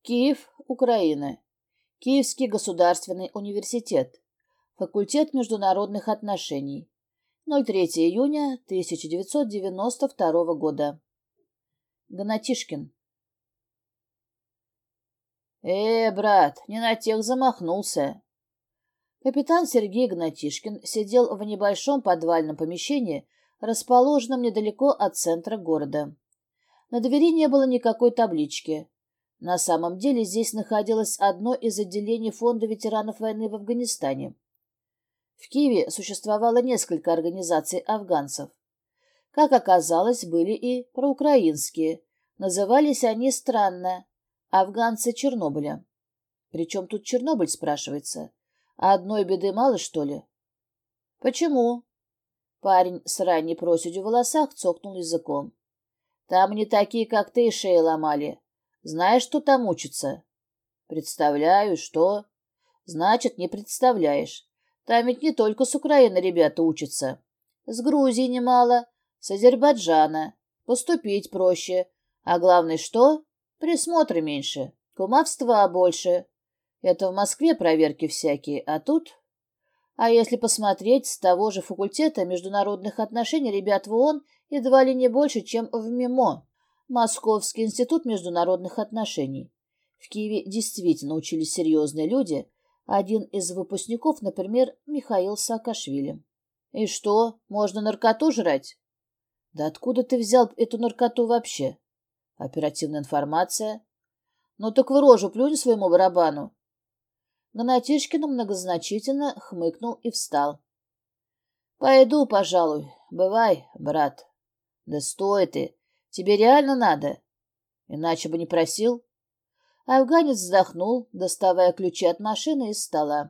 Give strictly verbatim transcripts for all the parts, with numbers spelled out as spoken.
Киев, Украина. Киевский государственный университет. Факультет международных отношений. ноль третьего июня тысяча девятьсот девяносто второго года. Гнатишкин. «Э, брат, не на тех замахнулся». Капитан Сергей Гнатишкин сидел в небольшом подвальном помещении, расположенном недалеко от центра города. На двери не было никакой таблички. На самом деле здесь находилось одно из отделений Фонда ветеранов войны в Афганистане. В Киеве существовало несколько организаций афганцев. Как оказалось, были и проукраинские. Назывались они странно «Афганцы Чернобыля». Причем тут Чернобыль, спрашивается? А одной беды мало, что ли? Почему? Парень с ранней проседью в волосах цокнул языком. Там не такие, как ты, шеи ломали. Знаешь, что там учатся? Представляю, что? Значит, не представляешь. Там ведь не только с Украины ребята учатся. С Грузии немало, с Азербайджана. Поступить проще. А главное что? Присмотра меньше, кумовства больше. Это в Москве проверки всякие, а тут... А если посмотреть, с того же факультета международных отношений ребят в ООН едва ли не больше, чем в МИМО, Московский институт международных отношений. В Киеве действительно учились серьезные люди. Один из выпускников, например, Михаил Саакашвили. И что, можно наркоту жрать? Да откуда ты взял эту наркоту вообще? Оперативная информация. Ну так в рожу плюнь своему барабану. Гнатишкин многозначительно хмыкнул и встал. Пойду, пожалуй. Бывай, брат. Да стой ты. Тебе реально надо? Иначе бы не просил. Афганец вздохнул, доставая ключи от машины из стола.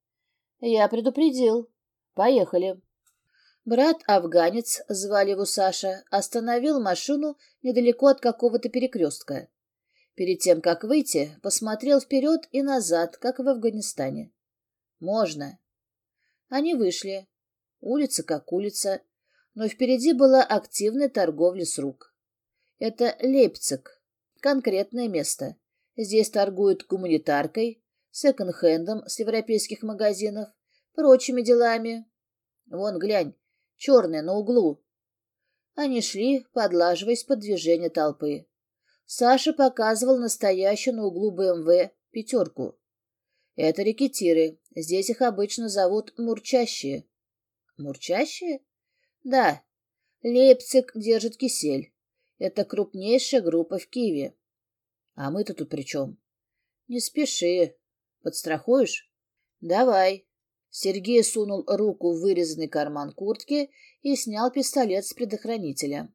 Я предупредил. Поехали. Брат-афганец, звали его Саша, остановил машину недалеко от какого-то перекрестка. Перед тем, как выйти, посмотрел вперед и назад, как в Афганистане. Можно. Они вышли. Улица как улица, но впереди была активная торговля с рук. Это Лейпциг, конкретное место. Здесь торгуют гуманитаркой, секонд-хендом с европейских магазинов, прочими делами. Вон, глянь, черная на углу. Они шли, подлаживаясь под движение толпы. Саша показывал настоящую на углу бэ эм вэ пятерку. Это рекетиры. Здесь их обычно зовут мурчащие. Мурчащие? Да. Лейпциг держит кисель. Это крупнейшая группа в Киеве. А мы-то тут при чем? Не спеши. Подстрахуешь? Давай. Сергей сунул руку в вырезанный карман куртки и снял пистолет с предохранителя.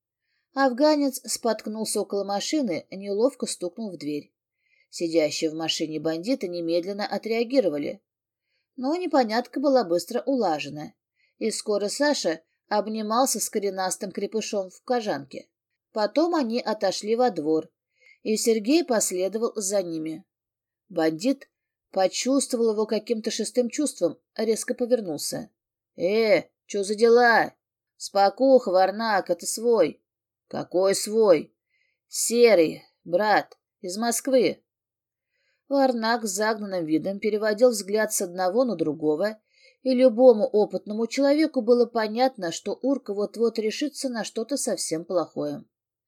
Афганец споткнулся около машины, неловко стукнул в дверь. Сидящие в машине бандиты немедленно отреагировали. Но непонятка была быстро улажена, и скоро Саша обнимался с коренастым крепышом в кожанке. Потом они отошли во двор, и Сергей последовал за ними. Бандит почувствовал его каким-то шестым чувством, резко повернулся. — Э, что за дела? — Спокуха, Варнак, это свой. — Какой свой? — Серый, брат, из Москвы. Варнак с загнанным видом переводил взгляд с одного на другого, и любому опытному человеку было понятно, что урка вот-вот решится на что-то совсем плохое.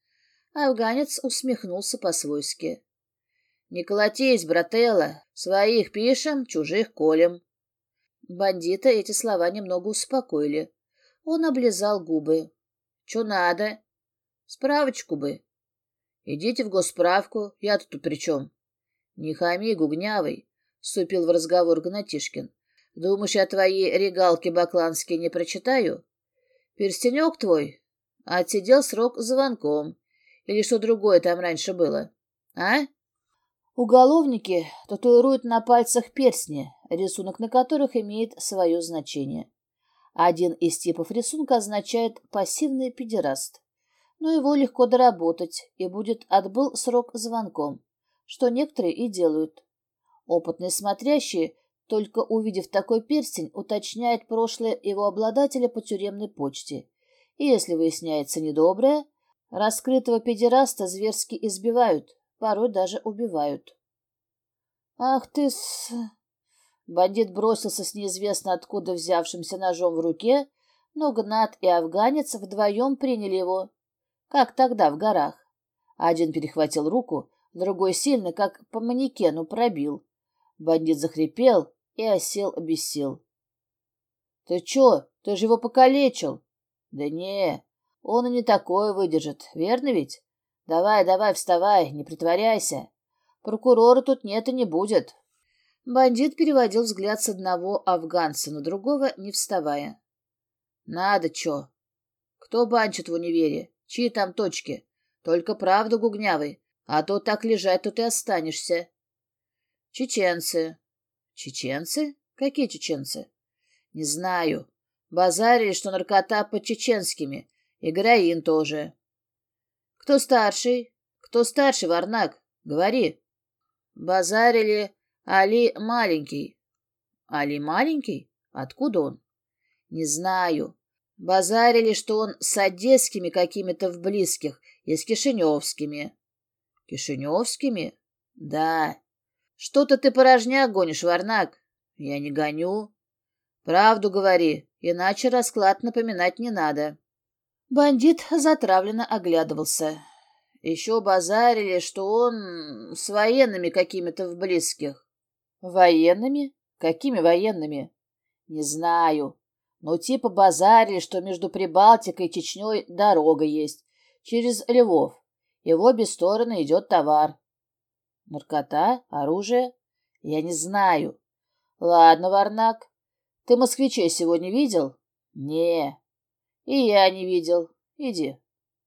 Афганец усмехнулся по-свойски. — Не колотись, брателло, своих пишем, чужих колем. Бандита эти слова немного успокоили. Он облизал губы. — Че надо? — Справочку бы. — Идите в госсправку, я тут при чем? — Не хами, гугнявый, — вступил в разговор Гнатишкин. — Думаешь, я твои регалки бакланские не прочитаю? Перстенек твой отсидел срок звонком. Или что другое там раньше было? А? Уголовники татуируют на пальцах перстни, рисунок на которых имеет свое значение. Один из типов рисунка означает «пассивный педераст», но его легко доработать, и будет отбыл срок звонком, что некоторые и делают. Опытные смотрящие, только увидев такой перстень, уточняют прошлое его обладателя по тюремной почте, и если выясняется недоброе, раскрытого педераста зверски избивают, порой даже убивают. «Ах ты с...» Бандит бросился с неизвестно откуда взявшимся ножом в руке, но Гнат и афганец вдвоем приняли его, как тогда в горах. Один перехватил руку, другой сильно, как по манекену, пробил. Бандит захрипел и осел без сил. «Ты чё? Ты же его покалечил!» «Да не, он и не такое выдержит, верно ведь? Давай, давай, вставай, не притворяйся. Прокурора тут нет и не будет». Бандит переводил взгляд с одного афганца на другого, не вставая. «Надо чё? Кто банчит в универе? Чьи там точки? Только правду гугнявый, а то так лежать тут и останешься». «Чеченцы». «Чеченцы? Какие чеченцы?» «Не знаю. Базарили, что наркота под чеченскими, и героин тоже». «Кто старший? Кто старший, Варнак? Говори». «Базарили Али маленький». «Али маленький? Откуда он?» «Не знаю. Базарили, что он с одесскими какими-то в близких и с кишиневскими». «Кишиневскими?» «Да». «Что-то ты порожняк гонишь, Варнак». «Я не гоню». «Правду говори, иначе расклад напоминать не надо». Бандит затравленно оглядывался. Еще базарили, что он с военными какими-то в близких. «Военными? Какими военными?» «Не знаю. Но типа базарили, что между Прибалтикой и Чечней дорога есть, через Львов, и в обе стороны идет товар». «Наркота? Оружие?» «Я не знаю». «Ладно, Варнак. Ты москвичей сегодня видел?» «Не». «И я не видел. Иди».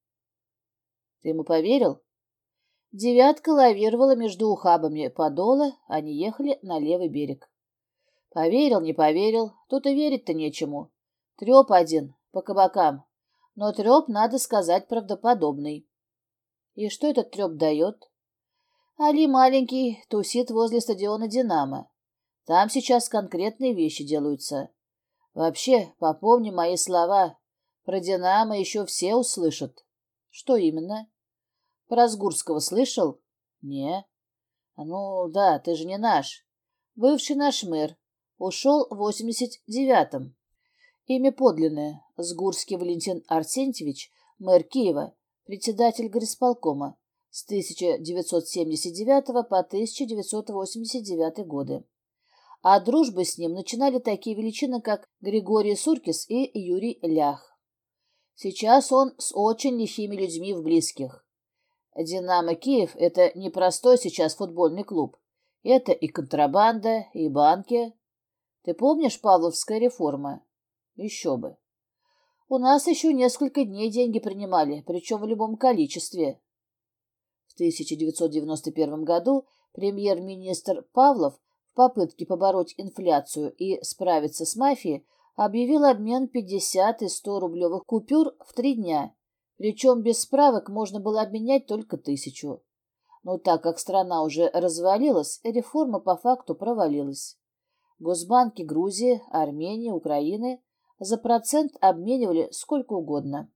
«Ты ему поверил?» Девятка лавировала между ухабами подола, они ехали на левый берег. «Поверил, не поверил, тут и верить-то нечему. Треп один, по кабакам. Но треп, надо сказать, правдоподобный». «И что этот треп дает?» «Али маленький тусит возле стадиона «Динамо». Там сейчас конкретные вещи делаются. Вообще, попомни мои слова. Про «Динамо» еще все услышат». «Что именно?» «Про Сгурского слышал?» «Не». «Ну да, ты же не наш. Бывший наш мэр. Ушел в восемьдесят девятом. Имя подлинное. Сгурский Валентин Арсентьевич, мэр Киева, председатель горисполкома с тысяча девятьсот семьдесят девятого по тысяча девятьсот восемьдесят девятый годы. А дружбы с ним начинали такие величины, как Григорий Суркис и Юрий Лях. Сейчас он с очень лихими людьми в близких. «Динамо Киев» — это не простой сейчас футбольный клуб. Это и контрабанда, и банки. Ты помнишь Павловская реформа? Еще бы. У нас еще несколько дней деньги принимали, причем в любом количестве. В тысяча девятьсот девяносто первом году премьер-министр Павлов в попытке побороть инфляцию и справиться с мафией объявил обмен пятьдесят и сто рублевых купюр в три дня, причем без справок можно было обменять только тысячу. Но так как страна уже развалилась, реформа по факту провалилась. Госбанки Грузии, Армении, Украины за процент обменивали сколько угодно.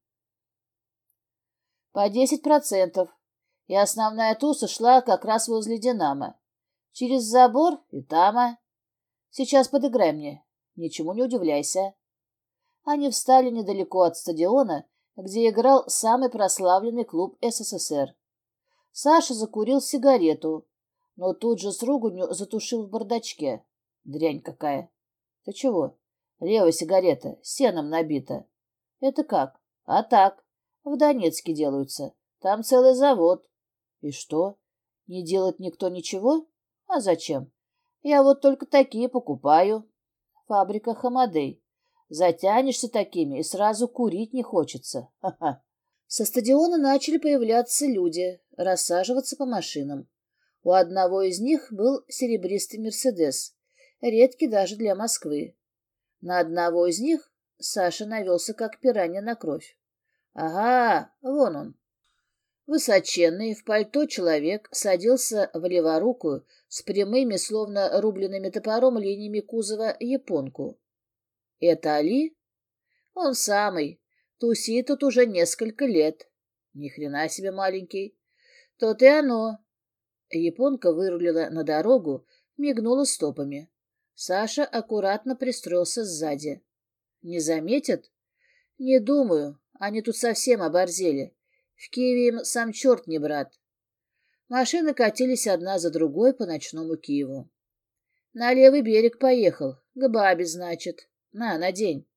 По десять процентов, и основная туса шла как раз возле «Динамо». Через забор и тама. Сейчас подыграй мне, ничему не удивляйся. Они встали недалеко от стадиона, где играл самый прославленный клуб СССР. Саша закурил сигарету, но тут же с руганью затушил в бардачке. Дрянь какая. Ты чего? Левая сигарета, сеном набита. Это как? А так. В Донецке делаются. Там целый завод. И что? Не делает никто ничего? А зачем? Я вот только такие покупаю. Фабрика Хамадей. Затянешься такими, и сразу курить не хочется. Ха-ха. Со стадиона начали появляться люди, рассаживаться по машинам. У одного из них был серебристый «Мерседес», редкий даже для Москвы. На одного из них Саша навелся, как пиранья на кровь. Ага, вон он. Высоченный, в пальто человек садился в леворукую с прямыми, словно рубленными топором, линиями кузова японку. Это Али? Он самый. Тусит тут уже несколько лет. Ни хрена себе маленький. То-то и оно. Японка вырулила на дорогу, мигнула стопами. Саша аккуратно пристроился сзади. Не заметят? Не думаю, они тут совсем оборзели. В Киеве им сам черт не брат. Машины катились одна за другой по ночному Киеву. На левый берег поехал, к бабе, значит. На, надень.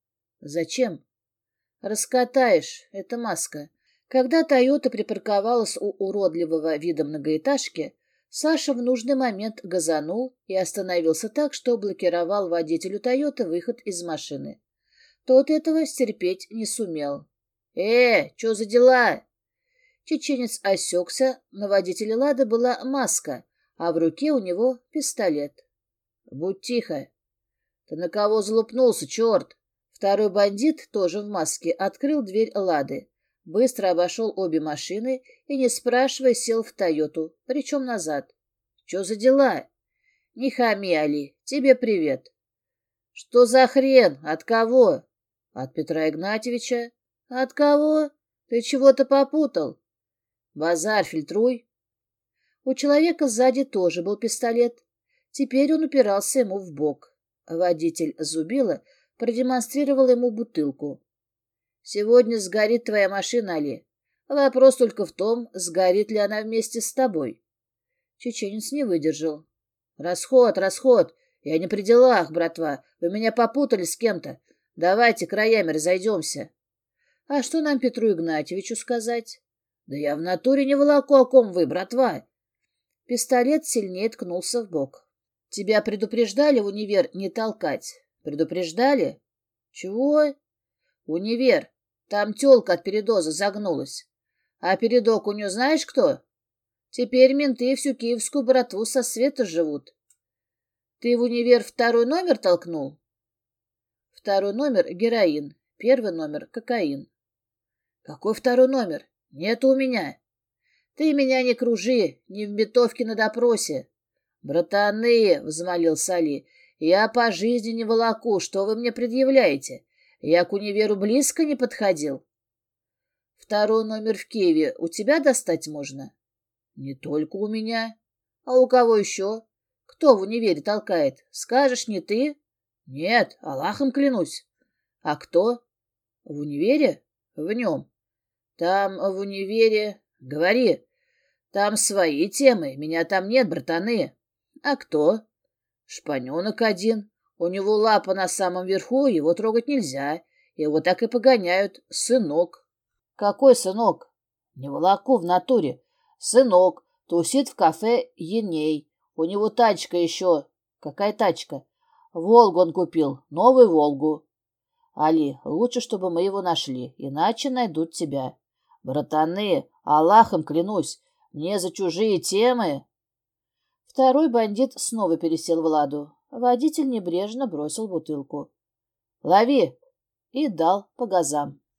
Зачем? Раскатаешь, это маска. Когда «Тойота» припарковалась у уродливого вида многоэтажки, Саша в нужный момент газанул и остановился так, что блокировал водителю «Тойоты» выход из машины. Тот этого стерпеть не сумел. «Э, что за дела?» Чеченец осекся, на водителе «Лады» была маска, а в руке у него пистолет. «Будь тихо!» «Ты на кого залупнулся, черт?» Второй бандит, тоже в маске, открыл дверь «Лады». Быстро обошел обе машины и, не спрашивая, сел в «Тойоту», причем назад. «Че за дела?» «Не хами, Али, тебе привет». «Что за хрен? От кого?» «От Петра Игнатьевича». «От кого? Ты чего-то попутал?» «Базар фильтруй». У человека сзади тоже был пистолет. Теперь он упирался ему в бок. Водитель Зубила продемонстрировал ему бутылку. «Сегодня сгорит твоя машина, Али. Вопрос только в том, сгорит ли она вместе с тобой». Чеченец не выдержал. «Расход, расход. Я не при делах, братва. Вы меня попутали с кем-то. Давайте краями разойдемся». «А что нам Петру Игнатьевичу сказать?» «Да я в натуре не волоку, о ком вы, братва». Пистолет сильнее ткнулся в бок. «Тебя предупреждали в универ не толкать?» «Предупреждали?» «Чего?» «Универ. Там тёлка от передоза загнулась. А передок у нее знаешь кто? Теперь менты всю киевскую братву со света живут. Ты в универ второй номер толкнул?» «Второй номер — героин, первый номер — кокаин». «Какой второй номер? Нету у меня». «Ты меня не кружи, не в ментовке на допросе». «Братаны», — взмолился Али, — «я по жизни не волоку, что вы мне предъявляете? Я к универу близко не подходил». «Второй номер в Киеве у тебя достать можно?» «Не только у меня». «А у кого еще? Кто в универе толкает? Скажешь, не ты?» «Нет, Аллахом клянусь». «А кто?» «В универе?» «В нем». «Там в универе...» «Говори». «Там свои темы, меня там нет, братаны». «А кто?» «Шпаненок один. У него лапа на самом верху, его трогать нельзя. Его так и погоняют. Сынок». «Какой сынок?» «Не волоку в натуре. Сынок. Тусит в кафе Еней. У него тачка еще». «Какая тачка?» «Волгу он купил. Новую Волгу». «Али, лучше, чтобы мы его нашли, иначе найдут тебя». «Братаны, Аллахом клянусь, мне за чужие темы...» Второй бандит снова пересел в «Ладу». Водитель небрежно бросил бутылку. «Лови!» и дал по газам.